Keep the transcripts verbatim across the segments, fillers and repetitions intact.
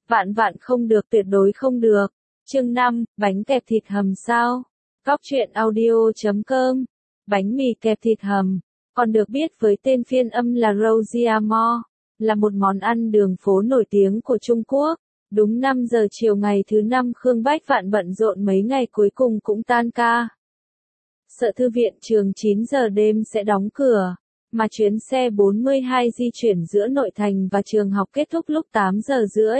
Vạn vạn không được, tuyệt đối không được. Chương năm, bánh kẹp thịt hầm sao? Góc truyện audio chấm com. Bánh mì kẹp thịt hầm, còn được biết với tên phiên âm là Roziamo, là một món ăn đường phố nổi tiếng của Trung Quốc. Đúng năm giờ chiều ngày thứ năm, Khương Bách Vạn bận rộn mấy ngày cuối cùng cũng tan ca. Sợ thư viện trường chín giờ đêm sẽ đóng cửa, mà chuyến xe bốn mươi hai di chuyển giữa nội thành và trường học kết thúc lúc tám giờ rưỡi.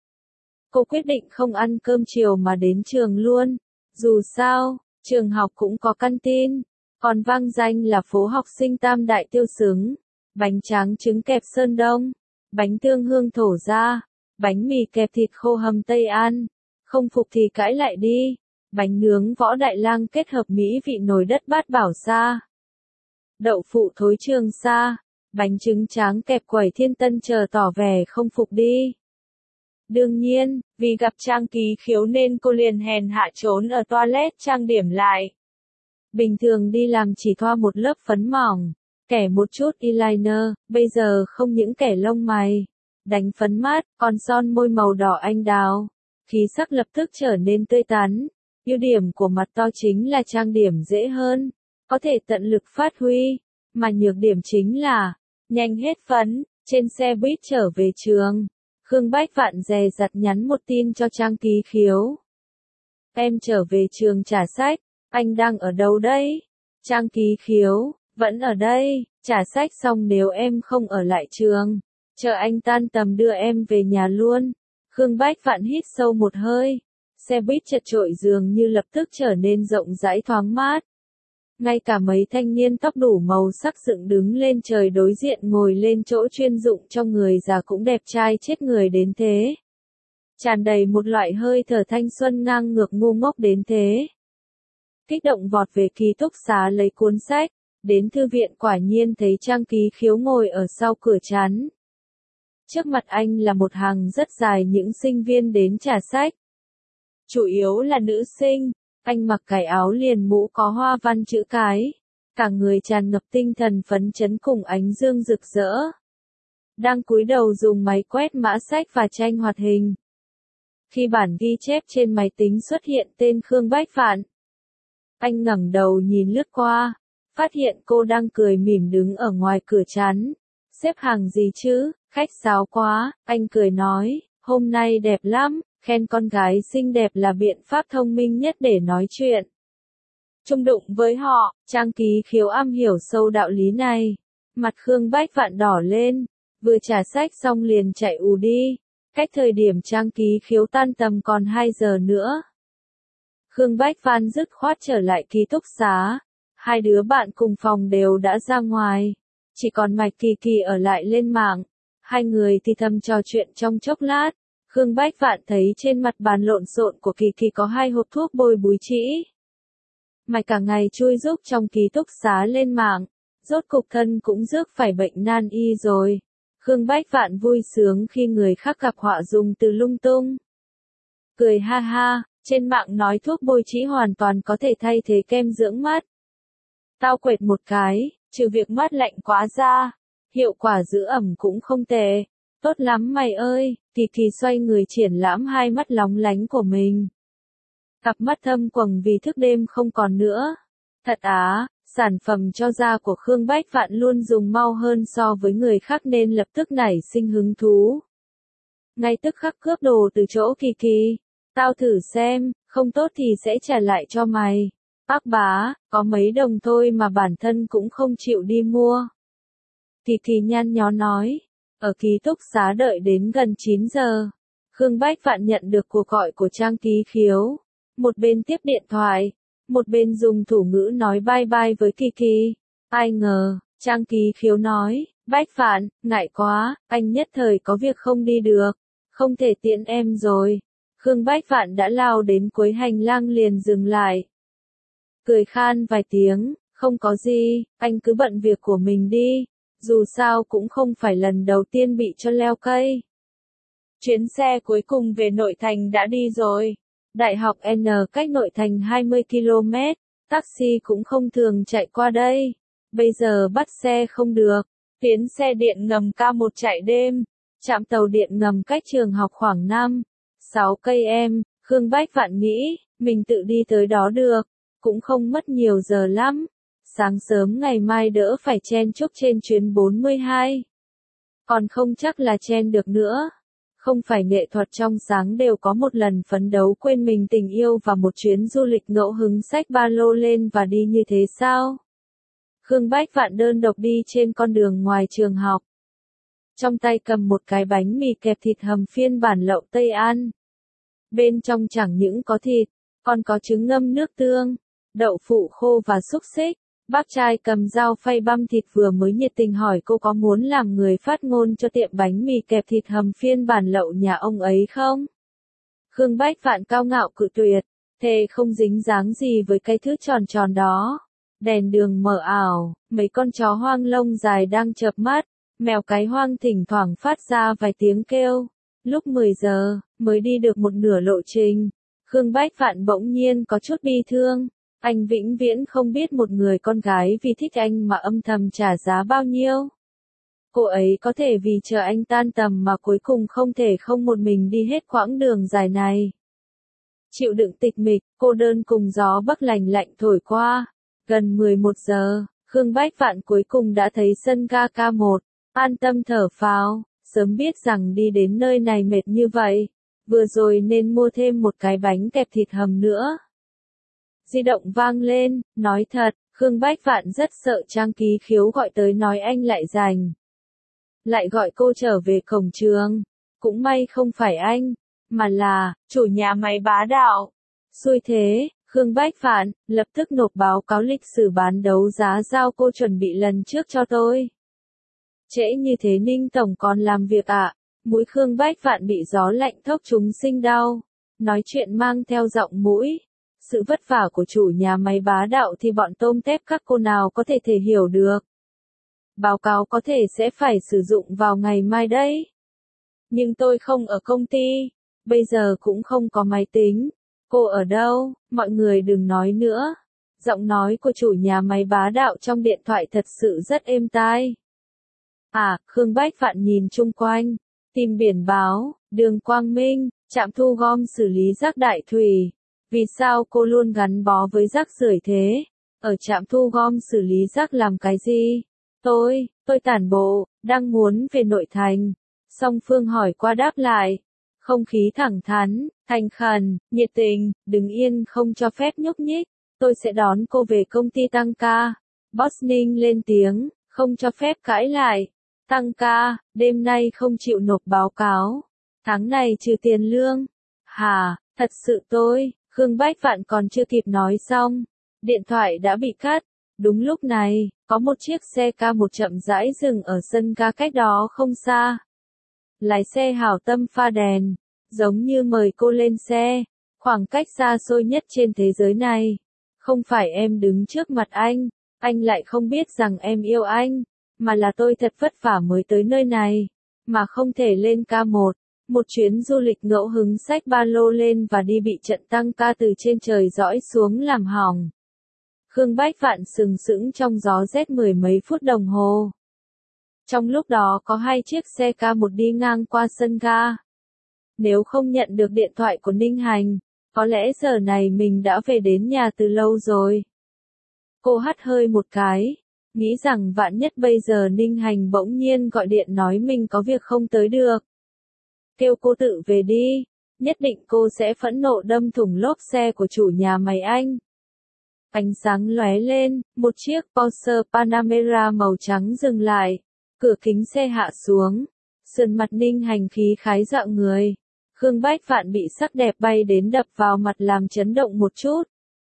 Cô quyết định không ăn cơm chiều mà đến trường luôn. Dù sao, trường học cũng có căn tin, còn vang danh là phố học sinh tam đại tiêu xứng. Bánh tráng trứng kẹp Sơn Đông, bánh tương hương thổ gia, bánh mì kẹp thịt khô hầm Tây An. Không phục thì cãi lại đi. Bánh nướng Võ Đại Lang kết hợp mỹ vị nồi đất Bát Bảo Sa, đậu phụ thối Trường Sa, bánh trứng tráng kẹp quẩy Thiên Tân chờ tỏ vẻ không phục đi. Đương nhiên, vì gặp Trang Ký Khiếu nên cô liền hèn hạ trốn ở toilet trang điểm lại. Bình thường đi làm chỉ thoa một lớp phấn mỏng, kẻ một chút eyeliner, bây giờ không những kẻ lông mày, đánh phấn mát, còn son môi màu đỏ anh đào. Khí sắc lập tức trở nên tươi tắn. Ưu điểm của mặt to chính là trang điểm dễ hơn, có thể tận lực phát huy, mà nhược điểm chính là nhanh hết phấn. Trên xe buýt trở về trường, Khương Bách Vạn dè dặt nhắn một tin cho Trang Ký Khiếu. Em trở về trường trả sách, anh đang ở đâu đấy? Trang Ký Khiếu, vẫn ở đây, trả sách xong nếu em không ở lại trường, chờ anh tan tầm đưa em về nhà luôn. Khương Bách Vạn hít sâu một hơi. Xe buýt chật chội dường như lập tức trở nên rộng rãi thoáng mát. Ngay cả mấy thanh niên tóc đủ màu sắc dựng đứng lên trời đối diện ngồi lên chỗ chuyên dụng cho người già cũng đẹp trai chết người đến thế. Tràn đầy một loại hơi thở thanh xuân ngang ngược ngu ngốc đến thế. Kích động vọt về ký túc xá lấy cuốn sách, đến thư viện quả nhiên thấy Trang Ký Khiếu ngồi ở sau cửa chắn. Trước mặt anh là một hàng rất dài những sinh viên đến trả sách. Chủ yếu là nữ sinh, anh mặc cái áo liền mũ có hoa văn chữ cái, cả người tràn ngập tinh thần phấn chấn cùng ánh dương rực rỡ. Đang cúi đầu dùng máy quét mã sách và tranh hoạt hình. Khi bản ghi chép trên máy tính xuất hiện tên Khương Bách Vạn, anh ngẩng đầu nhìn lướt qua, phát hiện cô đang cười mỉm đứng ở ngoài cửa chắn. Xếp hàng gì chứ, khách sáo quá, anh cười nói, hôm nay đẹp lắm. Khen con gái xinh đẹp là biện pháp thông minh nhất để nói chuyện. Chung đụng với họ, Trang Ký Khiếu am hiểu sâu đạo lý này. Mặt Khương Bách Vạn đỏ lên, vừa trả sách xong liền chạy ù đi. Cách thời điểm Trang Ký Khiếu tan tầm còn hai giờ nữa. Khương Bách Vạn dứt khoát trở lại ký túc xá. Hai đứa bạn cùng phòng đều đã ra ngoài. Chỉ còn Mạch Kỳ Kỳ ở lại lên mạng. Hai người thì thầm trò chuyện trong chốc lát. Khương Bách Vạn thấy trên mặt bàn lộn xộn của Kỳ Kỳ có hai hộp thuốc bôi búi trĩ. Mày cả ngày chui giúp trong ký túc xá lên mạng, rốt cục thân cũng rước phải bệnh nan y rồi. Khương Bách Vạn vui sướng khi người khác gặp họa dùng từ lung tung. Cười ha ha, trên mạng nói thuốc bôi trĩ hoàn toàn có thể thay thế kem dưỡng mắt. Tao quệt một cái, trừ việc mắt lạnh quá ra, hiệu quả giữ ẩm cũng không tệ. Tốt lắm mày ơi, Kỳ Kỳ xoay người triển lãm hai mắt lóng lánh của mình. Cặp mắt thâm quầng vì thức đêm không còn nữa. Thật á, sản phẩm cho da của Khương Bách Vạn luôn dùng mau hơn so với người khác nên lập tức nảy sinh hứng thú. Ngay tức khắc cướp đồ từ chỗ Kỳ Kỳ. Tao thử xem, không tốt thì sẽ trả lại cho mày. Bác bá, có mấy đồng thôi mà bản thân cũng không chịu đi mua. Kỳ Kỳ nhăn nhó nói. Ở ký túc xá đợi đến gần chín giờ, Khương Bách Vạn nhận được cuộc gọi của Trang Ký Khiếu. Một bên tiếp điện thoại, một bên dùng thủ ngữ nói bye bye với Kỳ Kỳ. Ai ngờ, Trang Ký Khiếu nói, Bách Vạn, ngại quá, anh nhất thời có việc không đi được, không thể tiễn em rồi. Khương Bách Vạn đã lao đến cuối hành lang liền dừng lại. Cười khan vài tiếng, không có gì, anh cứ bận việc của mình đi. Dù sao cũng không phải lần đầu tiên bị cho leo cây. Chuyến xe cuối cùng về nội thành đã đi rồi. Đại học N cách nội thành hai mươi ki lô mét, taxi cũng không thường chạy qua đây. Bây giờ bắt xe không được, tuyến xe điện ngầm K một chạy đêm. Trạm tàu điện ngầm cách trường học khoảng năm, sáu cây em, Khương Bách Vạn nghĩ, mình tự đi tới đó được, cũng không mất nhiều giờ lắm. Sáng sớm ngày mai đỡ phải chen chúc trên chuyến bốn mươi hai. Còn không chắc là chen được nữa. Không phải nghệ thuật trong sáng đều có một lần phấn đấu quên mình tình yêu và một chuyến du lịch ngẫu hứng xách ba lô lên và đi như thế sao? Khương Bách Vạn đơn độc đi trên con đường ngoài trường học. Trong tay cầm một cái bánh mì kẹp thịt hầm phiên bản lậu Tây An. Bên trong chẳng những có thịt, còn có trứng ngâm nước tương, đậu phụ khô và xúc xích. Bác trai cầm dao phay băm thịt vừa mới nhiệt tình hỏi cô có muốn làm người phát ngôn cho tiệm bánh mì kẹp thịt hầm phiên bản lậu nhà ông ấy không? Khương Bách Vạn cao ngạo cự tuyệt, thề không dính dáng gì với cái thứ tròn tròn đó. Đèn đường mờ ảo, mấy con chó hoang lông dài đang chợp mắt, mèo cái hoang thỉnh thoảng phát ra vài tiếng kêu. Lúc mười giờ, mới đi được một nửa lộ trình, Khương Bách Vạn bỗng nhiên có chút bi thương. Anh vĩnh viễn không biết một người con gái vì thích anh mà âm thầm trả giá bao nhiêu. Cô ấy có thể vì chờ anh tan tầm mà cuối cùng không thể không một mình đi hết quãng đường dài này. Chịu đựng tịch mịch, cô đơn cùng gió bắc lành lạnh thổi qua. Gần mười một giờ, Khương Bách Vạn cuối cùng đã thấy sân ga K một, an tâm thở phào, sớm biết rằng đi đến nơi này mệt như vậy. Vừa rồi nên mua thêm một cái bánh kẹp thịt hầm nữa. Di động vang lên, nói thật, Khương Bách Vạn rất sợ Trang Ký Khiếu gọi tới nói anh lại rành. Lại gọi cô trở về cổng trường. Cũng may không phải anh, mà là, chủ nhà máy bá đạo. Xui thế, Khương Bách Vạn, lập tức nộp báo cáo lịch sử bán đấu giá giao cô chuẩn bị lần trước cho tôi. Trễ như thế Ninh Tổng còn làm việc ạ, à? Mũi Khương Bách Vạn bị gió lạnh thốc chúng sinh đau. Nói chuyện mang theo giọng mũi. Sự vất vả của chủ nhà máy bá đạo thì bọn tôm tép các cô nào có thể thể hiểu được. Báo cáo có thể sẽ phải sử dụng vào ngày mai đấy. Nhưng tôi không ở công ty, bây giờ cũng không có máy tính. Cô ở đâu? Mọi người đừng nói nữa. Giọng nói của chủ nhà máy bá đạo trong điện thoại thật sự rất êm tai. À, Khương Bách Vạn nhìn chung quanh, tìm biển báo, đường Quang Minh, trạm thu gom xử lý rác Đại Thủy. Vì sao cô luôn gắn bó với rác rưởi thế? Ở trạm thu gom xử lý rác làm cái gì? Tôi, tôi tản bộ, đang muốn về nội thành. Song Phương hỏi qua đáp lại. Không khí thẳng thắn, thành khẩn, nhiệt tình, đứng yên không cho phép nhúc nhích. Tôi sẽ đón cô về công ty tăng ca. Boss Ninh lên tiếng, không cho phép cãi lại. Tăng ca, đêm nay không chịu nộp báo cáo. Tháng này trừ tiền lương. Hả, thật sự tôi. Khương Bách Vạn còn chưa kịp nói xong, điện thoại đã bị cắt. Đúng lúc này, có một chiếc xe K một chậm rãi dừng ở sân ga cách đó không xa. Lái xe hảo tâm pha đèn, giống như mời cô lên xe, khoảng cách xa xôi nhất trên thế giới này. Không phải em đứng trước mặt anh, anh lại không biết rằng em yêu anh, mà là tôi thật vất vả mới tới nơi này, mà không thể lên K một. Một chuyến du lịch ngẫu hứng xách ba lô lên và đi bị trận tăng ca từ trên trời dõi xuống làm hỏng. Khương Bách Vạn sừng sững trong gió rét mười mấy phút đồng hồ. Trong lúc đó có hai chiếc xe K một đi ngang qua sân ga. Nếu không nhận được điện thoại của Ninh Hành, có lẽ giờ này mình đã về đến nhà từ lâu rồi. Cô hắt hơi một cái, nghĩ rằng vạn nhất bây giờ Ninh Hành bỗng nhiên gọi điện nói mình có việc không tới được. Kêu cô tự về đi, nhất định cô sẽ phẫn nộ đâm thủng lốp xe của chủ nhà máy anh. Ánh sáng lóe lên, một chiếc Porsche Panamera màu trắng dừng lại, cửa kính xe hạ xuống, sườn mặt Ninh Hành khí khái dọa người. Khương Bách Vạn bị sắc đẹp bay đến đập vào mặt làm chấn động một chút.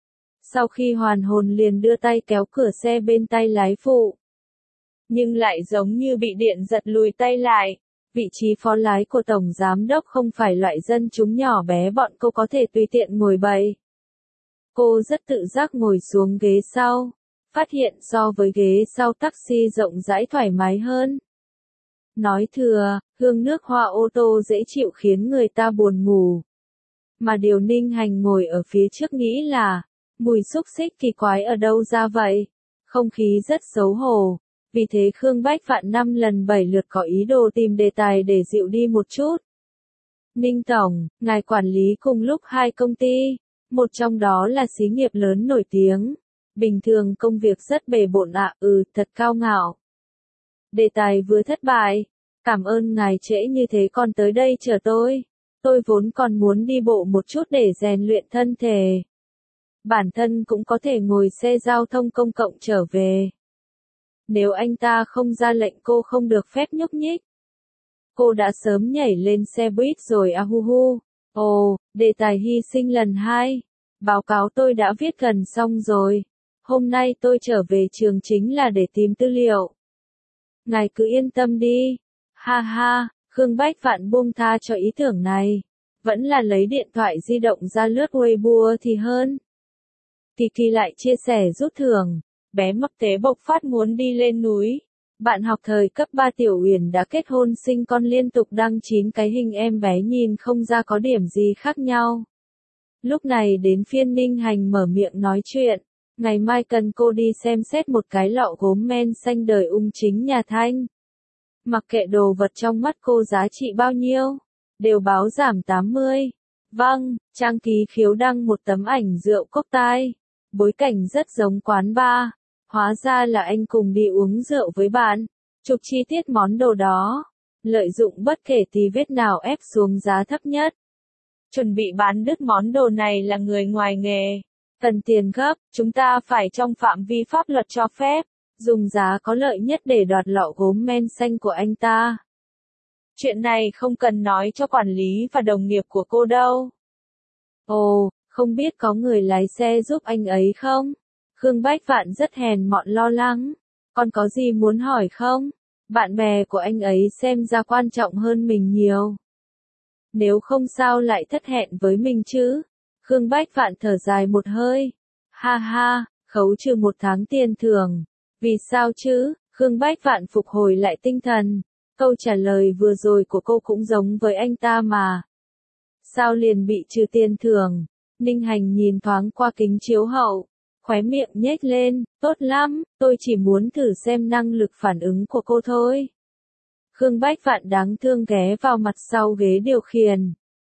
Sau khi hoàn hồn liền đưa tay kéo cửa xe bên tay lái phụ. Nhưng lại giống như bị điện giật lùi tay lại. Vị trí phó lái của Tổng Giám Đốc không phải loại dân chúng nhỏ bé bọn cô có thể tùy tiện ngồi bậy. Cô rất tự giác ngồi xuống ghế sau, phát hiện so với ghế sau taxi rộng rãi thoải mái hơn. Nói thừa, hương nước hoa ô tô dễ chịu khiến người ta buồn ngủ. Mà điều Ninh Hành ngồi ở phía trước nghĩ là, mùi xúc xích kỳ quái ở đâu ra vậy? Không khí rất xấu hổ. Vì thế Khương Bách Phạn năm lần bảy lượt có ý đồ tìm đề tài để dịu đi một chút. Ninh Tổng, ngài quản lý cùng lúc hai công ty, một trong đó là xí nghiệp lớn nổi tiếng. Bình thường công việc rất bề bộn ạ, ừ, thật cao ngạo. Đề tài vừa thất bại. Cảm ơn ngài trễ như thế còn tới đây chờ tôi. Tôi vốn còn muốn đi bộ một chút để rèn luyện thân thể. Bản thân cũng có thể ngồi xe giao thông công cộng trở về. Nếu anh ta không ra lệnh cô không được phép nhúc nhích. Cô đã sớm nhảy lên xe buýt rồi à hu hu. Ồ, đề tài hy sinh lần hai. Báo cáo tôi đã viết gần xong rồi. Hôm nay tôi trở về trường chính là để tìm tư liệu. Ngài cứ yên tâm đi. Ha ha, Khương Bách Phạn buông tha cho ý tưởng này. Vẫn là lấy điện thoại di động ra lướt Weibo thì hơn. Kỳ Kỳ lại chia sẻ rút thưởng. Bé mập tế bộc phát muốn đi lên núi. Bạn học thời cấp ba Tiểu Uyển đã kết hôn sinh con liên tục đăng chín cái hình em bé nhìn không ra có điểm gì khác nhau. Lúc này đến phiên Ninh Hành mở miệng nói chuyện. Ngày mai cần cô đi xem xét một cái lọ gốm men xanh đời ung chính nhà Thanh. Mặc kệ đồ vật trong mắt cô giá trị bao nhiêu, đều báo giảm tám mươi. Vâng, Trang Ký Khiếu đăng một tấm ảnh rượu cốc tai. Bối cảnh rất giống quán bar. Hóa ra là anh cùng đi uống rượu với bạn. Chụp chi tiết món đồ đó. Lợi dụng bất kể tì vết nào ép xuống giá thấp nhất. Chuẩn bị bán đứt món đồ này là người ngoài nghề. Cần tiền gấp, chúng ta phải trong phạm vi pháp luật cho phép. Dùng giá có lợi nhất để đoạt lọ gốm men xanh của anh ta. Chuyện này không cần nói cho quản lý và đồng nghiệp của cô đâu. Ồ, không biết có người lái xe giúp anh ấy không? Khương Bách Phạn rất hèn mọn lo lắng. Còn có gì muốn hỏi không? Bạn bè của anh ấy xem ra quan trọng hơn mình nhiều. Nếu không sao lại thất hẹn với mình chứ? Khương Bách Phạn thở dài một hơi. Ha ha, khấu trừ một tháng tiền thưởng. Vì sao chứ? Khương Bách Phạn phục hồi lại tinh thần. Câu trả lời vừa rồi của cô cũng giống với anh ta mà. Sao liền bị trừ tiền thưởng? Ninh Hành nhìn thoáng qua kính chiếu hậu. Khóe miệng nhếch lên, tốt lắm, tôi chỉ muốn thử xem năng lực phản ứng của cô thôi. Khương Bách Phạn đáng thương ghé vào mặt sau ghế điều khiển.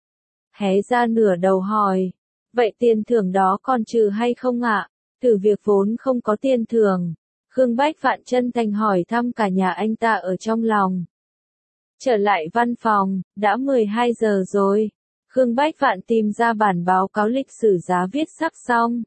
Hé ra nửa đầu hỏi, vậy tiền thưởng đó còn trừ hay không ạ? Thử việc vốn không có tiền thưởng. Khương Bách Phạn chân thành hỏi thăm cả nhà anh ta ở trong lòng. Trở lại văn phòng, đã mười hai giờ rồi. Khương Bách Phạn tìm ra bản báo cáo lịch sử giá viết sắp xong.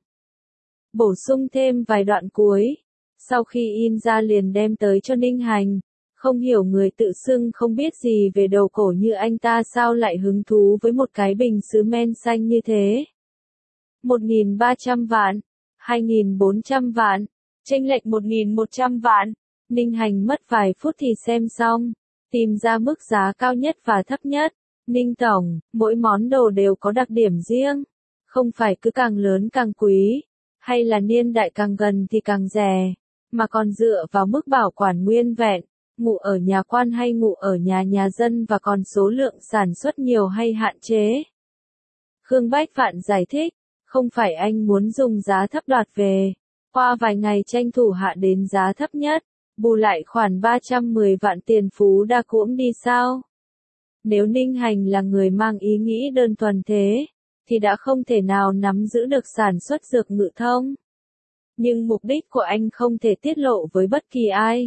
Bổ sung thêm vài đoạn cuối. Sau khi in ra liền đem tới cho Ninh Hành. Không hiểu người tự xưng không biết gì về đầu cổ như anh ta sao lại hứng thú với một cái bình sứ men xanh như thế. một nghìn ba trăm vạn. hai nghìn bốn trăm vạn. Chênh lệch một nghìn một trăm vạn. Ninh Hành mất vài phút thì xem xong. Tìm ra mức giá cao nhất và thấp nhất. Ninh Tổng, mỗi món đồ đều có đặc điểm riêng. Không phải cứ càng lớn càng quý. Hay là niên đại càng gần thì càng rẻ. Mà còn dựa vào mức bảo quản nguyên vẹn. Ngụ ở nhà quan hay ngụ ở nhà nhà dân và còn số lượng sản xuất nhiều hay hạn chế. Khương Bách Phạn giải thích. Không phải anh muốn dùng giá thấp đoạt về. Qua vài ngày tranh thủ hạ đến giá thấp nhất. Bù lại khoản ba trăm mười vạn tiền phú đa cuỗm đi sao? Nếu Ninh Hành là người mang ý nghĩ đơn thuần thế, thì đã không thể nào nắm giữ được sản xuất dược ngự thông. Nhưng mục đích của anh không thể tiết lộ với bất kỳ ai.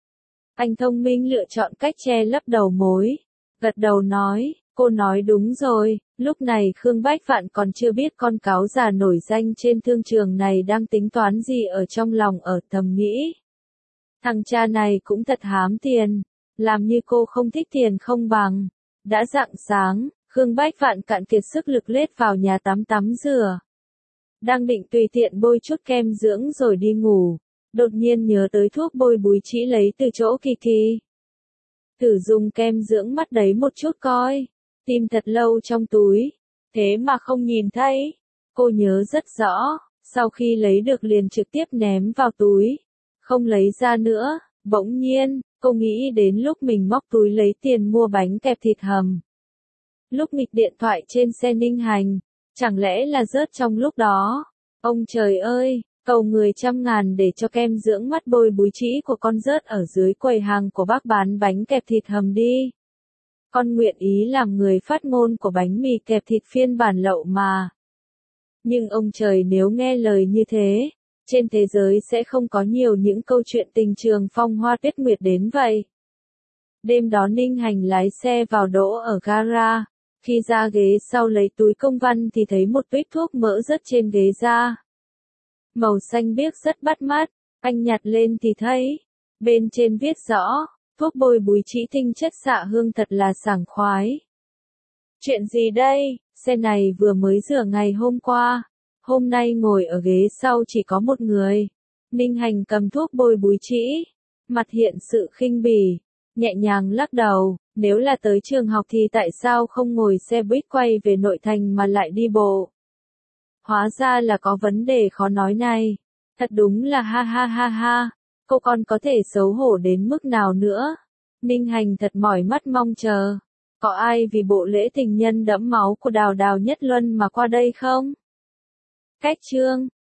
Anh thông minh lựa chọn cách che lấp đầu mối. Gật đầu nói, cô nói đúng rồi, lúc này Khương Bách Phạn còn chưa biết con cáo già nổi danh trên thương trường này đang tính toán gì ở trong lòng ở thầm nghĩ. Thằng cha này cũng thật hám tiền, làm như cô không thích tiền không bằng. Đã rạng sáng, Khương Bách Phạn cạn kiệt sức lực lết vào nhà tắm tắm rửa. Đang định tùy tiện bôi chút kem dưỡng rồi đi ngủ, đột nhiên nhớ tới thuốc bôi búi chỉ lấy từ chỗ Kỳ Kỳ. Thử dùng kem dưỡng mắt đấy một chút coi, tìm thật lâu trong túi, thế mà không nhìn thấy. Cô nhớ rất rõ, sau khi lấy được liền trực tiếp ném vào túi, không lấy ra nữa. Bỗng nhiên, cô nghĩ đến lúc mình móc túi lấy tiền mua bánh kẹp thịt hầm. Lúc nghịch điện thoại trên xe Ninh Hành, chẳng lẽ là rớt trong lúc đó? Ông trời ơi, Cầu người trăm ngàn để cho kem dưỡng mắt bôi búi trĩ của con rớt ở dưới quầy hàng của bác bán bánh kẹp thịt hầm đi. Con nguyện ý làm người phát ngôn của bánh mì kẹp thịt phiên bản lậu mà. Nhưng ông trời, nếu nghe lời như thế, trên thế giới sẽ không có nhiều những câu chuyện tình trường phong hoa tuyết nguyệt đến vậy. Đêm đó Ninh Hành lái xe vào đỗ ở gara. Khi ra ghế sau lấy túi công văn thì thấy một tuýp thuốc mỡ rớt trên ghế ra. Màu xanh biếc rất bắt mắt, anh nhặt lên thì thấy, bên trên viết rõ, thuốc bôi búi trĩ tinh chất xạ hương thật là sảng khoái. Chuyện gì đây, xe này vừa mới rửa ngày hôm qua, hôm nay ngồi ở ghế sau chỉ có một người. Ninh Hành cầm thuốc bôi búi trĩ, mặt hiện sự khinh bỉ, nhẹ nhàng lắc đầu, nếu là tới trường học thì tại sao không ngồi xe buýt quay về nội thành mà lại đi bộ? Hóa ra là có vấn đề khó nói này. Thật đúng là ha ha ha ha, cô con có thể xấu hổ đến mức nào nữa? Ninh Hành thật mỏi mắt mong chờ. Có ai vì bộ lễ tình nhân đẫm máu của Đào Đào Nhất Luân mà qua đây không? Cách chương